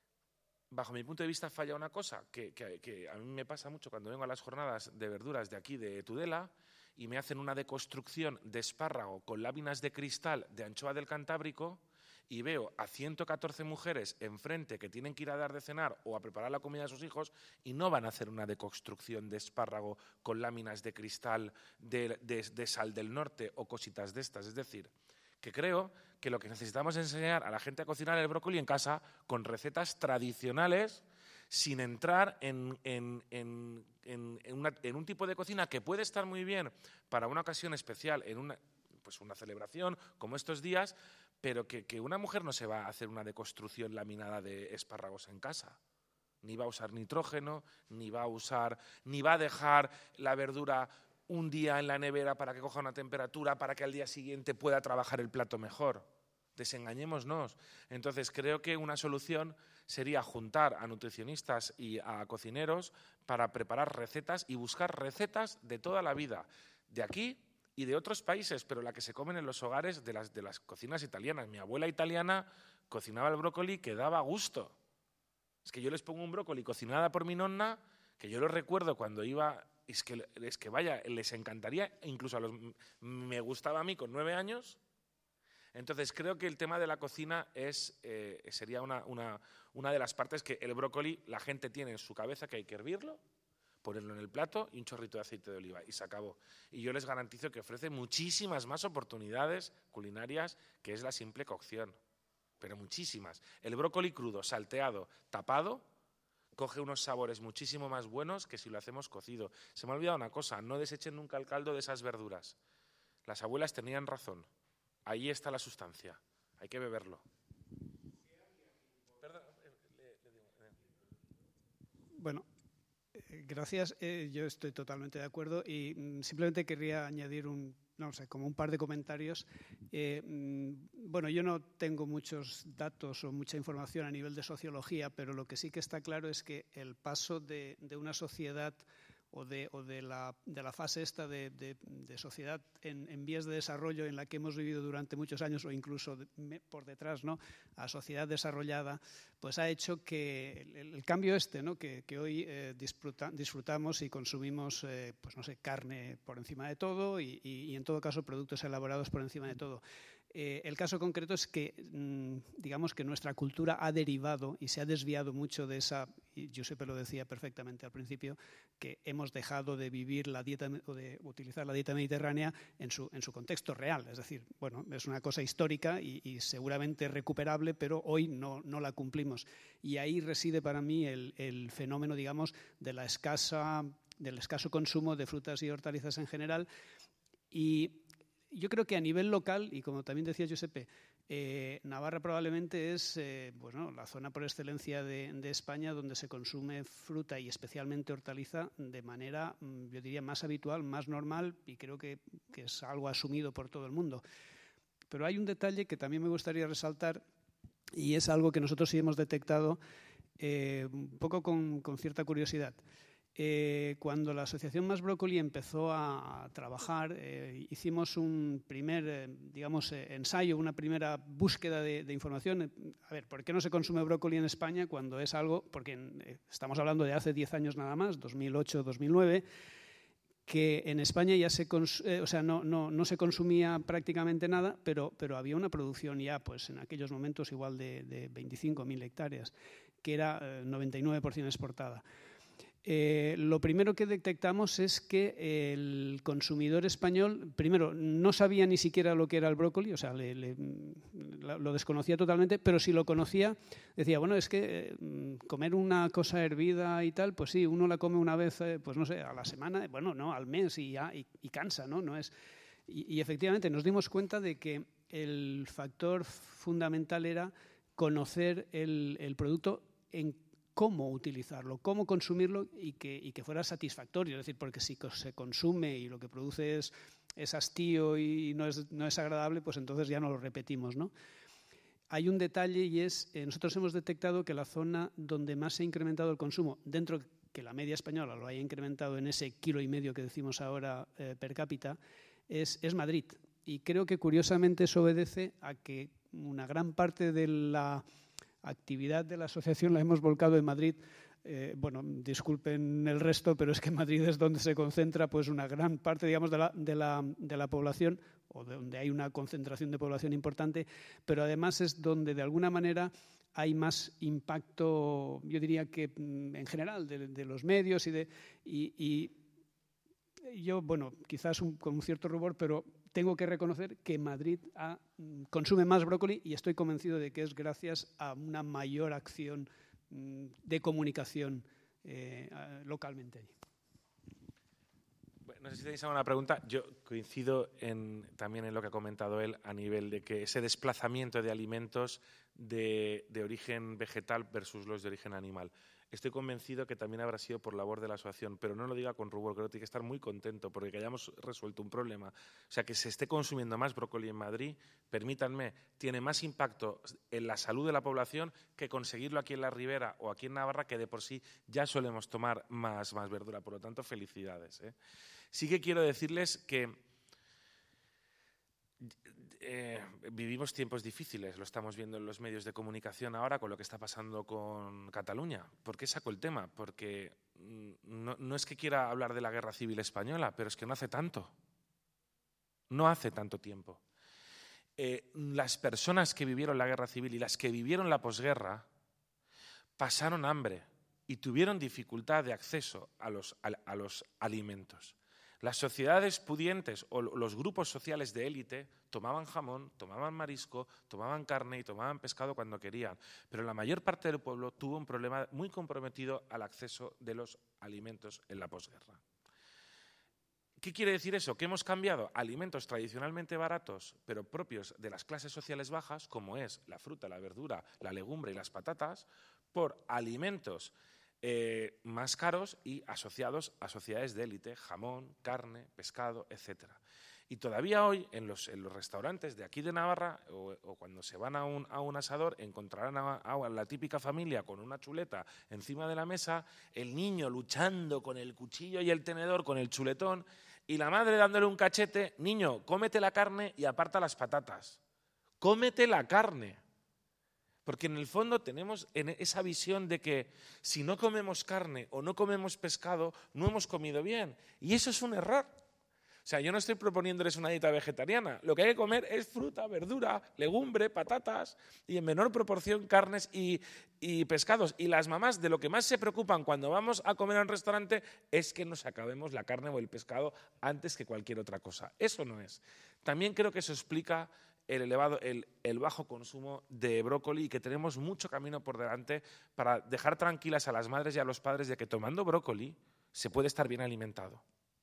bajo mi punto de vista falla una cosa, que, que, que a mí me pasa mucho cuando vengo a las jornadas de verduras de aquí, de Tudela, y me hacen una deconstrucción de espárrago con láminas de cristal de anchoa del Cantábrico, y veo a ciento catorce mujeres enfrente que tienen que ir a dar de cenar o a preparar la comida a sus hijos y no van a hacer una deconstrucción de espárrago con láminas de cristal de, de, de sal del norte o cositas de estas. Es decir, que creo que lo que necesitamos es enseñar a la gente a cocinar el brócoli en casa con recetas tradicionales, sin entrar en, en, en, en, en, una, en un tipo de cocina que puede estar muy bien para una ocasión especial, en una, pues una celebración como estos días, pero que, que una mujer no se va a hacer una deconstrucción laminada de espárragos en casa. Ni va a usar nitrógeno, ni va a usar, ni va a dejar la verdura un día en la nevera para que coja una temperatura, para que al día siguiente pueda trabajar el plato mejor. Desengañémonos. Entonces, creo que una solución sería juntar a nutricionistas y a cocineros para preparar recetas y buscar recetas de toda la vida, de aquí y de otros países, pero la que se comen en los hogares de las, de las cocinas italianas. Mi abuela italiana cocinaba el brócoli que daba gusto. Es que yo les pongo un brócoli cocinada por mi nonna, que yo lo recuerdo cuando iba, es que, es que vaya, les encantaría, incluso a los, me gustaba a mí con nueve años. Entonces creo que el tema de la cocina es, eh, sería una, una, una de las partes que el brócoli la gente tiene en su cabeza que hay que hervirlo, ponerlo en el plato y un chorrito de aceite de oliva y se acabó. Y yo les garantizo que ofrece muchísimas más oportunidades culinarias que es la simple cocción, pero muchísimas. El brócoli crudo, salteado, tapado, coge unos sabores muchísimo más buenos que si lo hacemos cocido. Se me ha olvidado una cosa, no desechen nunca el caldo de esas verduras. Las abuelas tenían razón, ahí está la sustancia, hay que beberlo. Bueno, gracias, eh, yo estoy totalmente de acuerdo y mm, simplemente querría añadir un, no sé, como un par de comentarios. Eh, mm, bueno, yo no tengo muchos datos o mucha información a nivel de sociología, pero lo que sí que está claro es que el paso de, de una sociedad o de, o de, la, de la fase esta de, de, de sociedad en, en vías de desarrollo en la que hemos vivido durante muchos años o incluso de, me, por detrás, ¿no?, a sociedad desarrollada, pues ha hecho que el, el cambio este, ¿no?, que, que hoy eh, disfruta, disfrutamos y consumimos, eh, pues no sé, carne por encima de todo y, y, y en todo caso productos elaborados por encima de todo. Eh, el caso concreto es que, mmm, digamos que nuestra cultura ha derivado y se ha desviado mucho de esa, y Giuseppe lo decía perfectamente al principio, que hemos dejado de vivir la dieta o de utilizar la dieta mediterránea en su, en su contexto real. Es decir, bueno, es una cosa histórica y, y seguramente recuperable, pero hoy no, no la cumplimos. Y ahí reside para mí el, el fenómeno, digamos, de la escasa, del escaso consumo de frutas y hortalizas en general. Y yo creo que a nivel local, y como también decía Giuseppe, eh, Navarra probablemente es eh, bueno, la zona por excelencia de, de España donde se consume fruta y especialmente hortaliza de manera, yo diría, más habitual, más normal, y creo que, que es algo asumido por todo el mundo. Pero hay un detalle que también me gustaría resaltar y es algo que nosotros sí hemos detectado eh, un poco con, con cierta curiosidad. Eh, cuando la Asociación Más Brócoli empezó a, a trabajar, eh, hicimos un primer, eh, digamos, eh, ensayo, una primera búsqueda de, de información. A ver, ¿por qué no se consume brócoli en España cuando es algo, porque eh, estamos hablando de hace diez años nada más, dos mil ocho dos mil nueve, que en España ya se, eh, o sea, no, no, no se consumía prácticamente nada, pero, pero había una producción ya, pues en aquellos momentos igual de, de veinticinco mil hectáreas, que era eh, noventa y nueve por ciento exportada. Eh, lo primero que detectamos es que el consumidor español, primero, no sabía ni siquiera lo que era el brócoli, o sea, le, le, lo desconocía totalmente, pero si lo conocía, decía, bueno, es que eh, comer una cosa hervida y tal, pues sí, uno la come una vez, eh, pues no sé, a la semana, bueno, no, al mes y ya, y, y cansa, ¿no? no es, y, y efectivamente nos dimos cuenta de que el factor fundamental era conocer el, el producto en cómo utilizarlo, cómo consumirlo y que, y que fuera satisfactorio. Es decir, porque si se consume y lo que produce es, es hastío y no es, no es agradable, pues entonces ya no lo repetimos, ¿no? Hay un detalle y es, eh, nosotros hemos detectado que la zona donde más se ha incrementado el consumo, dentro que la media española lo haya incrementado en ese kilo y medio que decimos ahora eh, per cápita, es, es Madrid. Y creo que curiosamente eso obedece a que una gran parte de la actividad de la asociación la hemos volcado en Madrid. Eh, bueno, disculpen el resto, pero es que Madrid es donde se concentra pues una gran parte, digamos, de la, de la, de la población, o de donde hay una concentración de población importante, pero además es donde de alguna manera hay más impacto, yo diría que en general, de, de los medios y de y, y yo, bueno, quizás un, con un cierto rubor, pero tengo que reconocer que Madrid ha, consume más brócoli y estoy convencido de que es gracias a una mayor acción de comunicación eh, localmente allí. Bueno, no sé si tenéis alguna pregunta. Yo coincido en, también en lo que ha comentado él a nivel de que ese desplazamiento de alimentos de, de origen vegetal versus los de origen animal. Estoy convencido que también habrá sido por labor de la asociación, pero no lo diga con rubor, creo que tiene que estar muy contento porque que hayamos resuelto un problema. O sea, que se esté consumiendo más brócoli en Madrid, permítanme, tiene más impacto en la salud de la población que conseguirlo aquí en la Ribera o aquí en Navarra, que de por sí ya solemos tomar más, más verdura. Por lo tanto, felicidades, ¿eh? Sí que quiero decirles que Eh, vivimos tiempos difíciles, lo estamos viendo en los medios de comunicación ahora con lo que está pasando con Cataluña. ¿Por qué saco el tema? Porque no, no es que quiera hablar de la guerra civil española, pero es que no hace tanto. No hace tanto tiempo. Eh, las personas que vivieron la guerra civil y las que vivieron la posguerra pasaron hambre y tuvieron dificultad de acceso a los, a, a los alimentos. Las sociedades pudientes o los grupos sociales de élite tomaban jamón, tomaban marisco, tomaban carne y tomaban pescado cuando querían, pero la mayor parte del pueblo tuvo un problema muy comprometido al acceso de los alimentos en la posguerra. ¿Qué quiere decir eso? Que hemos cambiado alimentos tradicionalmente baratos, pero propios de las clases sociales bajas, como es la fruta, la verdura, la legumbre y las patatas, por alimentos Eh, más caros y asociados a sociedades de élite, jamón, carne, pescado, etcétera. Y todavía hoy en los, en los restaurantes de aquí de Navarra o, o cuando se van a un, a un asador encontrarán a, a la típica familia con una chuleta encima de la mesa, el niño luchando con el cuchillo y el tenedor, con el chuletón, y la madre dándole un cachete: niño, cómete la carne y aparta las patatas. Cómete la carne. Porque en el fondo tenemos esa visión de que si no comemos carne o no comemos pescado, no hemos comido bien. Y eso es un error. O sea, yo no estoy proponiéndoles una dieta vegetariana. Lo que hay que comer es fruta, verdura, legumbre, patatas y en menor proporción carnes y, y pescados. Y las mamás de lo que más se preocupan cuando vamos a comer a un restaurante es que nos acabemos la carne o el pescado antes que cualquier otra cosa. Eso no es. También creo que eso explica el elevado, el, el bajo consumo de brócoli y que tenemos mucho camino por delante para dejar tranquilas a las madres y a los padres de que tomando brócoli se puede estar bien alimentado.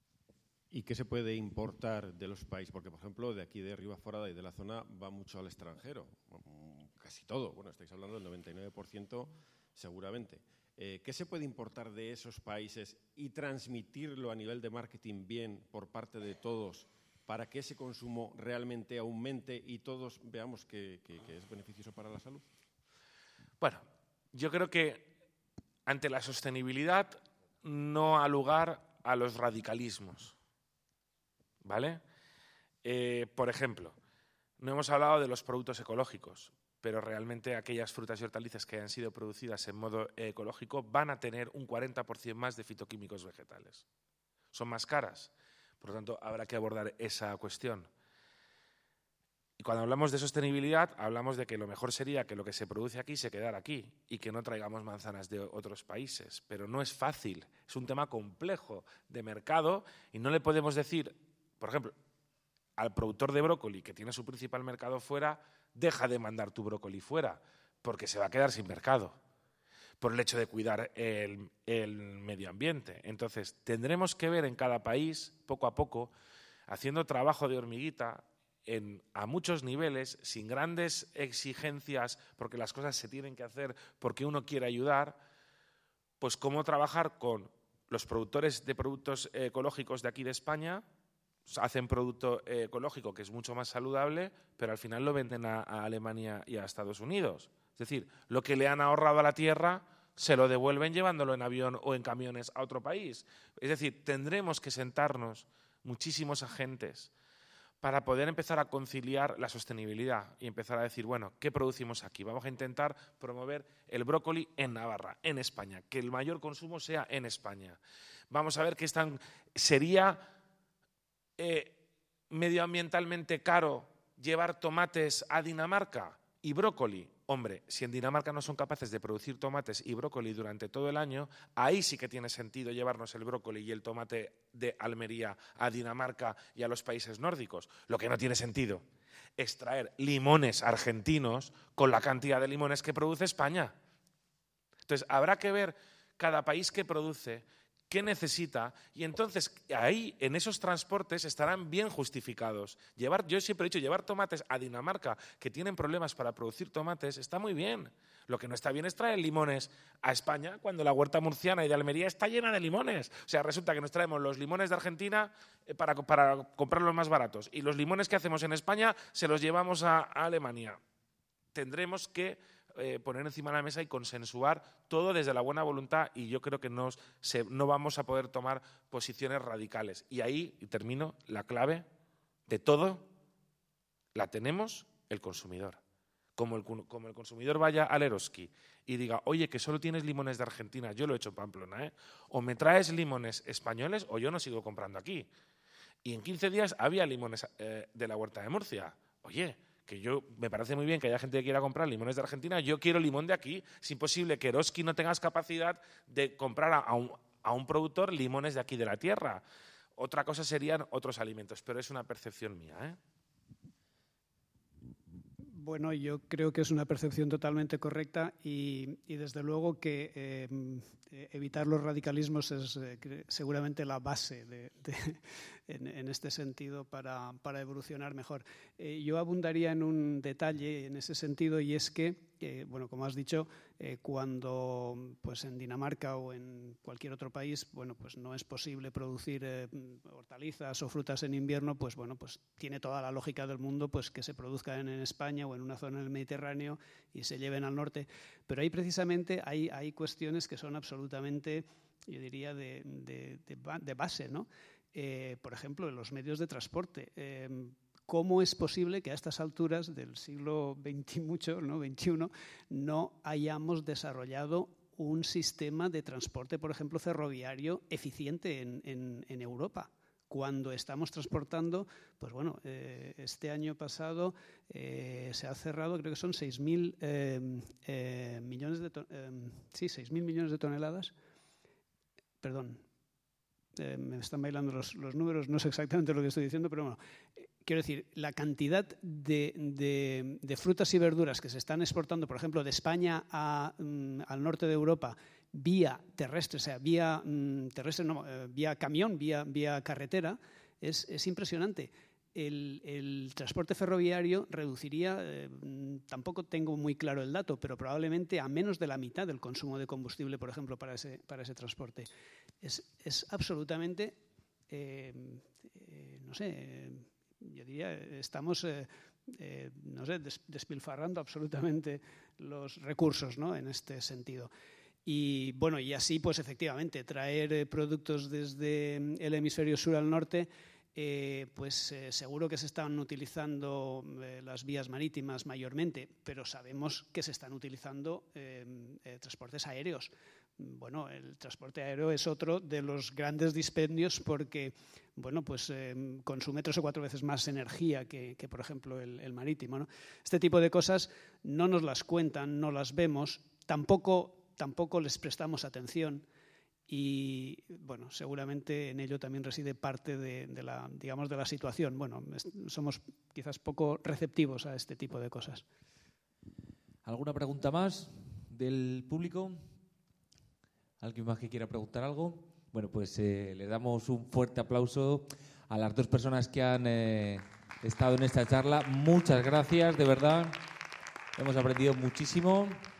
¿Y qué se puede importar de los países? Porque, por ejemplo, de aquí de Ribaforada y de la zona va mucho al extranjero, casi todo. Bueno, estáis hablando del noventa y nueve por ciento seguramente. Eh, ¿Qué se puede importar de esos países y transmitirlo a nivel de marketing bien por parte de todos, para que ese consumo realmente aumente y todos veamos que, que, que es beneficioso para la salud? Bueno, yo creo que ante la sostenibilidad no ha lugar a los radicalismos, ¿vale? Eh, por ejemplo, no hemos hablado de los productos ecológicos, pero realmente aquellas frutas y hortalizas que hayan sido producidas en modo ecológico van a tener un cuarenta por ciento más de fitoquímicos vegetales. Son más caras. Por lo tanto, habrá que abordar esa cuestión. Y cuando hablamos de sostenibilidad, hablamos de que lo mejor sería que lo que se produce aquí se quedara aquí y que no traigamos manzanas de otros países. Pero no es fácil, es un tema complejo de mercado y no le podemos decir, por ejemplo, al productor de brócoli que tiene su principal mercado fuera, deja de mandar tu brócoli fuera, porque se va a quedar sin mercado por el hecho de cuidar el, el medio ambiente. Entonces, tendremos que ver en cada país, poco a poco, haciendo trabajo de hormiguita en, a muchos niveles, sin grandes exigencias, porque las cosas se tienen que hacer porque uno quiere ayudar, pues cómo trabajar con los productores de productos ecológicos de aquí de España. Hacen producto ecológico que es mucho más saludable, pero al final lo venden a, a Alemania y a Estados Unidos. Es decir, lo que le han ahorrado a la tierra se lo devuelven llevándolo en avión o en camiones a otro país. Es decir, tendremos que sentarnos muchísimos agentes para poder empezar a conciliar la sostenibilidad y empezar a decir, bueno, ¿qué producimos aquí? Vamos a intentar promover el brócoli en Navarra, en España, que el mayor consumo sea en España. Vamos a ver qué están, sería eh, medioambientalmente caro llevar tomates a Dinamarca y brócoli. Hombre, si en Dinamarca no son capaces de producir tomates y brócoli durante todo el año, ahí sí que tiene sentido llevarnos el brócoli y el tomate de Almería a Dinamarca y a los países nórdicos. Lo que no tiene sentido es traer limones argentinos con la cantidad de limones que produce España. Entonces, habrá que ver cada país que produce, qué necesita, y entonces ahí, en esos transportes, estarán bien justificados. Llevar, yo siempre he dicho, llevar tomates a Dinamarca, que tienen problemas para producir tomates, está muy bien. Lo que no está bien es traer limones a España cuando la huerta murciana y de Almería está llena de limones. O sea, resulta que nos traemos los limones de Argentina para, para comprarlos más baratos, y los limones que hacemos en España se los llevamos a, a Alemania. Tendremos que Eh, poner encima de la mesa y consensuar todo desde la buena voluntad, y yo creo que no, se, no vamos a poder tomar posiciones radicales. Y ahí, y termino, la clave de todo la tenemos el consumidor. Como el, como el consumidor vaya al Eroski y diga, oye, que solo tienes limones de Argentina, yo lo he hecho en Pamplona, ¿eh? O me traes limones españoles o yo no sigo comprando aquí. Y en quince días había limones eh, de la huerta de Murcia. Oye, que yo me parece muy bien que haya gente que quiera comprar limones de Argentina, yo quiero limón de aquí. Es imposible que Eroski no tengas capacidad de comprar a, a, un, a un productor limones de aquí de la tierra. Otra cosa serían otros alimentos, pero es una percepción mía, ¿eh? Bueno, yo creo que es una percepción totalmente correcta y, y desde luego que eh, evitar los radicalismos es eh, seguramente la base de, de, en, en este sentido para, para evolucionar mejor. Eh, yo abundaría en un detalle en ese sentido, y es que, eh, bueno, como has dicho, eh, cuando pues en Dinamarca o en cualquier otro país, bueno, pues no es posible producir eh, hortalizas o frutas en invierno, pues bueno, pues tiene toda la lógica del mundo pues que se produzcan en España o en una zona del Mediterráneo y se lleven al norte. Pero ahí precisamente hay, hay cuestiones que son absolutamente, yo diría, de, de, de, de base, ¿no? Eh, por ejemplo, en los medios de transporte. Eh, ¿Cómo es posible que a estas alturas del siglo veinte mucho, ¿no? veintiuno, no hayamos desarrollado un sistema de transporte, por ejemplo, ferroviario eficiente en, en, en Europa? Cuando estamos transportando, pues bueno, eh, este año pasado eh, se ha cerrado, creo que son seis mil eh, eh, millones de eh, sí, seis mil millones de toneladas. Perdón, eh, me están bailando los, los números, no sé exactamente lo que estoy diciendo, pero bueno, eh, quiero decir, la cantidad de, de, de frutas y verduras que se están exportando, por ejemplo, de España a, um, al norte de Europa, vía terrestre, o sea, vía mmm, terrestre, no, eh, vía camión, vía, vía carretera, es, es impresionante. El, el transporte ferroviario reduciría, eh, tampoco tengo muy claro el dato, pero probablemente a menos de la mitad del consumo de combustible, por ejemplo, para ese, para ese transporte. Es, es absolutamente, eh, eh, no sé, eh, yo diría, estamos, eh, eh, no sé, des, despilfarrando absolutamente los recursos, ¿no? En este sentido. Y bueno, y así pues efectivamente traer eh, productos desde el hemisferio sur al norte, eh, pues eh, seguro que se están utilizando eh, las vías marítimas mayormente, pero sabemos que se están utilizando eh, eh, transportes aéreos. Bueno, el transporte aéreo es otro de los grandes dispendios porque, bueno, pues eh, consume tres o cuatro veces más energía que, que por ejemplo, el, el marítimo, ¿no? Este tipo de cosas no nos las cuentan, no las vemos, tampoco tampoco les prestamos atención y, bueno, seguramente en ello también reside parte de, de la, digamos, de la situación. Bueno, somos quizás poco receptivos a este tipo de cosas. ¿Alguna pregunta más del público? ¿Alguien más que quiera preguntar algo? Bueno, pues eh, le damos un fuerte aplauso a las dos personas que han eh, estado en esta charla. Muchas gracias, de verdad. Hemos aprendido muchísimo.